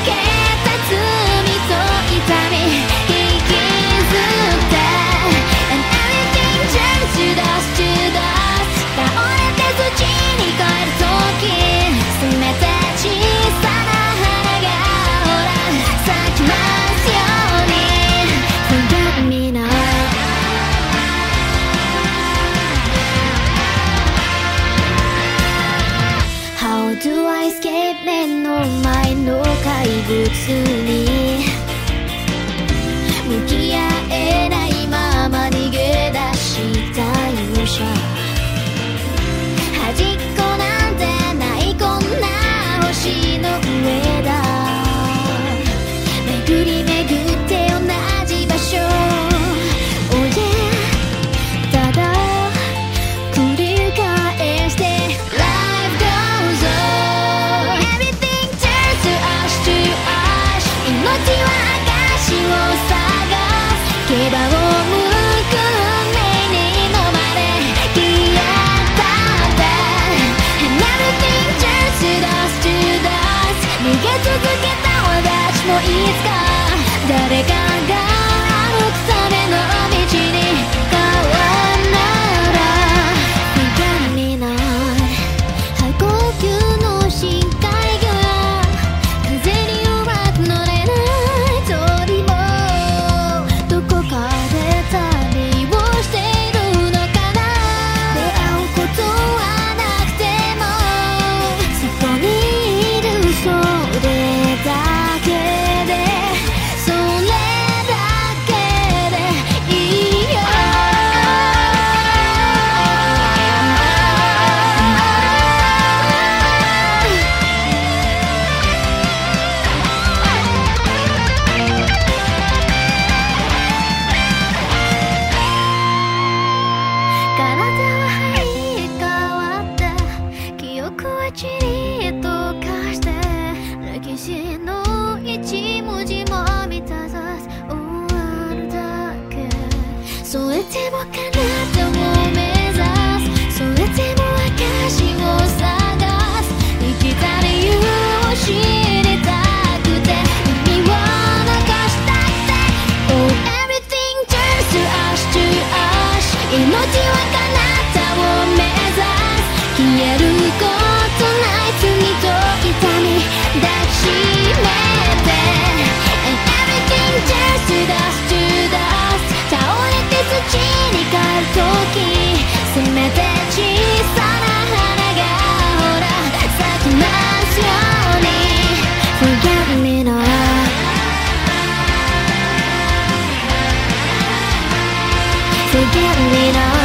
けた罪と痛み引きずって And everything turns to dust to dust 倒れて土に帰る時せめて小さな花がほら咲きますように Forget me not How do I escape 目の前の怪物に向き合えないまま逃げ出した勇者端っこなんてないこんな星の上だ巡り巡って同じ場所 Oh yeah ただ繰り返して Life goes on Everything turns to ash to ash 命は証を探す牙をむく目に飲まれ消えたって And everything turns to dust to dust 逃げ続けた私もいつか誰かが歩くための道に変わるなら Forget me not 肺呼吸の深海魚風にうまく乗れない鳥もどこかで旅をしているのかな出会うことはなくてもそこにいるそれだけでそれだけでいいよ体は生え変わって記憶はちりと化して歴史の一文字も満たさず終わるだけそれでも彼方を目指すそれでも証を探す生きた理由を知りたくて意味を残したくて Oh everything turns to ash to ash 命は彼方を目指す消えることない罪と痛み抱きしめて And everything turns to dust to dust 倒れて土に帰る時せめて小さな花がほら咲きますように Forget me not Forget me not